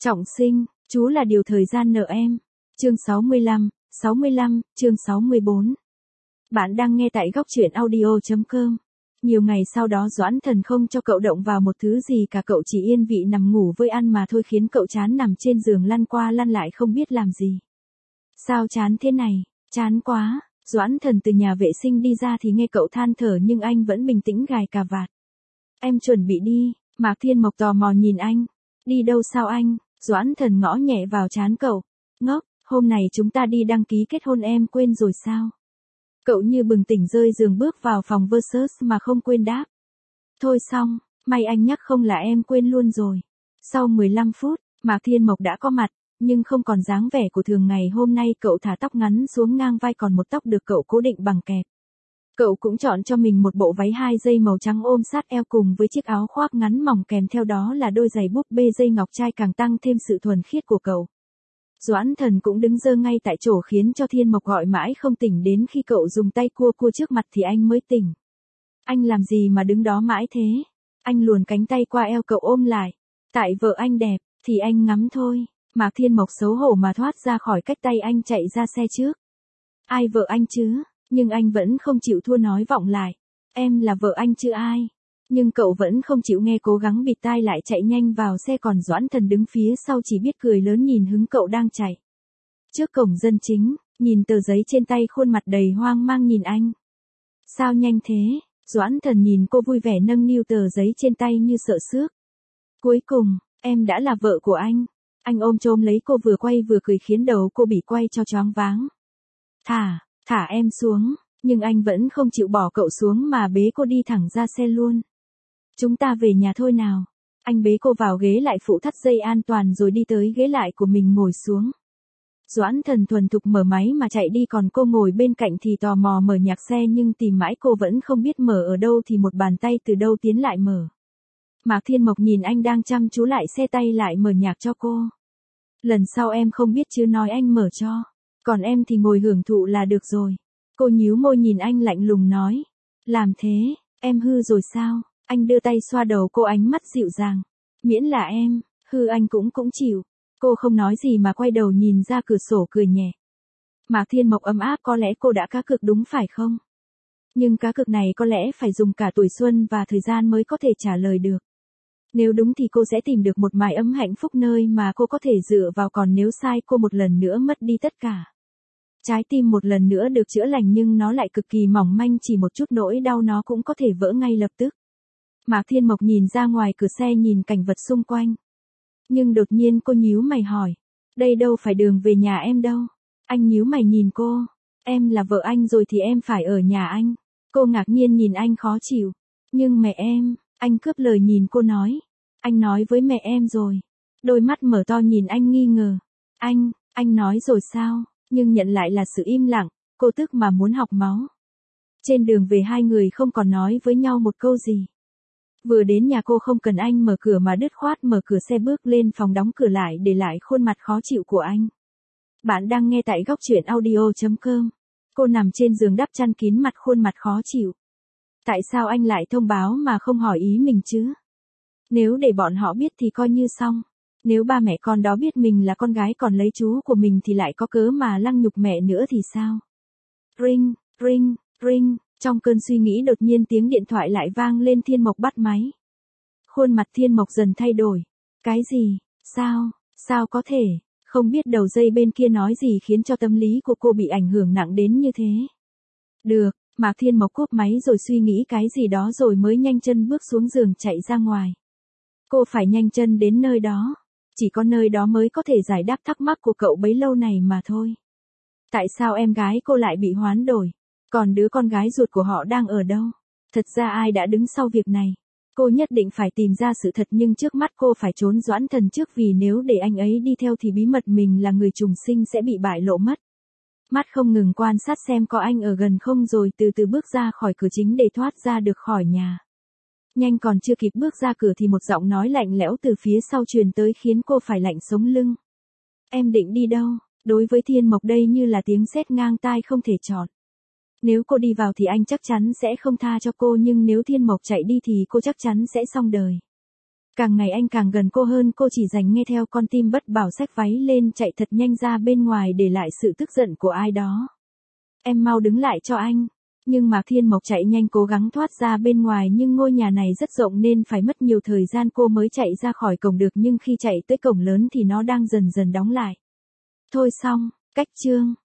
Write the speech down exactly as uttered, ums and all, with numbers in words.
Trọng sinh, chú là điều thời gian nợ em. Chương sáu mươi lăm, sáu mươi lăm, chương sáu mươi bốn. Bạn đang nghe tại góc truyện audio chấm com. Nhiều ngày sau đó Doãn Thần không cho cậu động vào một thứ gì cả, cậu chỉ yên vị nằm ngủ với ăn mà thôi, khiến cậu chán nằm trên giường lăn qua lăn lại không biết làm gì. Sao chán thế này, chán quá. Doãn Thần từ nhà vệ sinh đi ra thì nghe cậu than thở nhưng anh vẫn bình tĩnh gài cà vạt. Em chuẩn bị đi. Mạc Thiên Mộc tò mò nhìn anh. Đi đâu sao anh? Doãn Thần ngõ nhẹ vào trán cậu. Ngốc, hôm này chúng ta đi đăng ký kết hôn, em quên rồi sao? Cậu như bừng tỉnh rơi giường bước vào phòng Versus mà không quên đáp. Thôi xong, may anh nhắc không là em quên luôn rồi. Sau mười lăm phút, Mạc Thiên Mộc đã có mặt, nhưng không còn dáng vẻ của thường ngày. Hôm nay cậu thả tóc ngắn xuống ngang vai, còn một tóc được cậu cố định bằng kẹp. Cậu cũng chọn cho mình một bộ váy hai dây màu trắng ôm sát eo cùng với chiếc áo khoác ngắn mỏng, kèm theo đó là đôi giày búp bê dây ngọc trai, càng tăng thêm sự thuần khiết của cậu. Doãn Thần cũng đứng dơ ngay tại chỗ khiến cho Thiên Mộc gọi mãi không tỉnh, đến khi cậu dùng tay cua cua trước mặt thì anh mới tỉnh. Anh làm gì mà đứng đó mãi thế? Anh luồn cánh tay qua eo cậu ôm lại. Tại vợ anh đẹp, thì anh ngắm thôi. Mạc Thiên Mộc xấu hổ mà thoát ra khỏi cách tay anh, chạy ra xe trước. Ai vợ anh chứ? Nhưng anh vẫn không chịu thua, nói vọng lại. Em là vợ anh chứ ai? Nhưng cậu vẫn không chịu nghe, cố gắng bịt tai lại chạy nhanh vào xe, còn Doãn Thần đứng phía sau chỉ biết cười lớn nhìn hứng cậu đang chạy. Trước cổng dân chính, nhìn tờ giấy trên tay, khuôn mặt đầy hoang mang nhìn anh. Sao nhanh thế? Doãn Thần nhìn cô vui vẻ nâng niu tờ giấy trên tay như sợ xước. Cuối cùng, em đã là vợ của anh. Anh ôm chôm lấy cô, vừa quay vừa cười khiến đầu cô bị quay cho choáng váng. Thả, thả em xuống. Nhưng anh vẫn không chịu bỏ cậu xuống mà bế cô đi thẳng ra xe luôn. Chúng ta về nhà thôi nào. Anh bế cô vào ghế lại, phụ thắt dây an toàn rồi đi tới ghế lại của mình ngồi xuống. Doãn Thần thuần thục mở máy mà chạy đi, còn cô ngồi bên cạnh thì tò mò mở nhạc xe, nhưng tìm mãi cô vẫn không biết mở ở đâu thì một bàn tay từ đâu tiến lại mở. Mạc Thiên Mộc nhìn anh đang chăm chú lại xe, tay lại mở nhạc cho cô. Lần sau em không biết chứ nói anh mở cho. Còn em thì ngồi hưởng thụ là được rồi. Cô nhíu môi nhìn anh lạnh lùng nói. Làm thế, em hư rồi sao? Anh đưa tay xoa đầu cô, ánh mắt dịu dàng. Miễn là em, hư anh cũng cũng chịu. Cô không nói gì mà quay đầu nhìn ra cửa sổ cười nhẹ. Mạc Thiên Mộc ấm áp, có lẽ cô đã cá cược đúng phải không? Nhưng cá cược này có lẽ phải dùng cả tuổi xuân và thời gian mới có thể trả lời được. Nếu đúng thì cô sẽ tìm được một mái ấm hạnh phúc nơi mà cô có thể dựa vào, còn nếu sai cô một lần nữa mất đi tất cả. Trái tim một lần nữa được chữa lành nhưng nó lại cực kỳ mỏng manh, chỉ một chút nỗi đau nó cũng có thể vỡ ngay lập tức. Mạc Thiên Mộc nhìn ra ngoài cửa xe, nhìn cảnh vật xung quanh. Nhưng đột nhiên cô nhíu mày hỏi. Đây đâu phải đường về nhà em đâu. Anh nhíu mày nhìn cô. Em là vợ anh rồi thì em phải ở nhà anh. Cô ngạc nhiên nhìn anh khó chịu. Nhưng mẹ em, anh cướp lời nhìn cô nói. Anh nói với mẹ em rồi. Đôi mắt mở to nhìn anh nghi ngờ. Anh, anh nói rồi sao? Nhưng nhận lại là sự im lặng. Cô tức mà muốn học máu. Trên đường về hai người không còn nói với nhau một câu gì. Vừa đến nhà cô không cần anh mở cửa mà đứt khoát mở cửa xe bước lên phòng, đóng cửa lại để lại khuôn mặt khó chịu của anh. Bạn đang nghe tại góc truyện audio chấm com. Cô nằm trên giường đắp chăn kín, mặt khuôn mặt khó chịu. Tại sao anh lại thông báo mà không hỏi ý mình chứ? Nếu để bọn họ biết thì coi như xong. Nếu ba mẹ con đó biết mình là con gái còn lấy chú của mình thì lại có cớ mà lăng nhục mẹ nữa thì sao? Ring, ring, ring. Trong cơn suy nghĩ đột nhiên tiếng điện thoại lại vang lên. Thiên Mộc bắt máy. Khuôn mặt Thiên Mộc dần thay đổi. Cái gì? Sao? Sao có thể? Không biết đầu dây bên kia nói gì khiến cho tâm lý của cô bị ảnh hưởng nặng đến như thế. Được, Mạc Thiên Mộc cúp máy rồi suy nghĩ cái gì đó rồi mới nhanh chân bước xuống giường chạy ra ngoài. Cô phải nhanh chân đến nơi đó. Chỉ có nơi đó mới có thể giải đáp thắc mắc của cậu bấy lâu này mà thôi. Tại sao em gái cô lại bị hoán đổi? Còn đứa con gái ruột của họ đang ở đâu? Thật ra ai đã đứng sau việc này? Cô nhất định phải tìm ra sự thật, nhưng trước mắt cô phải trốn Doãn Thần trước, vì nếu để anh ấy đi theo thì bí mật mình là người trùng sinh sẽ bị bại lộ mất. Mắt không ngừng quan sát xem có anh ở gần không, rồi từ từ bước ra khỏi cửa chính để thoát ra được khỏi nhà. Nhanh còn chưa kịp bước ra cửa thì một giọng nói lạnh lẽo từ phía sau truyền tới khiến cô phải lạnh sống lưng. Em định đi đâu? Đối với Thiên Mộc đây như là tiếng sét ngang tai không thể chọn. Nếu cô đi vào thì anh chắc chắn sẽ không tha cho cô, nhưng nếu Thiên Mộc chạy đi thì cô chắc chắn sẽ xong đời. Càng ngày anh càng gần cô hơn, cô chỉ dành nghe theo con tim bất bảo, xách váy lên chạy thật nhanh ra bên ngoài để lại sự tức giận của ai đó. Em mau đứng lại cho anh. Nhưng Mạc Thiên Mộc chạy nhanh cố gắng thoát ra bên ngoài, nhưng ngôi nhà này rất rộng nên phải mất nhiều thời gian cô mới chạy ra khỏi cổng được, nhưng khi chạy tới cổng lớn thì nó đang dần dần đóng lại. Thôi xong, cách chương.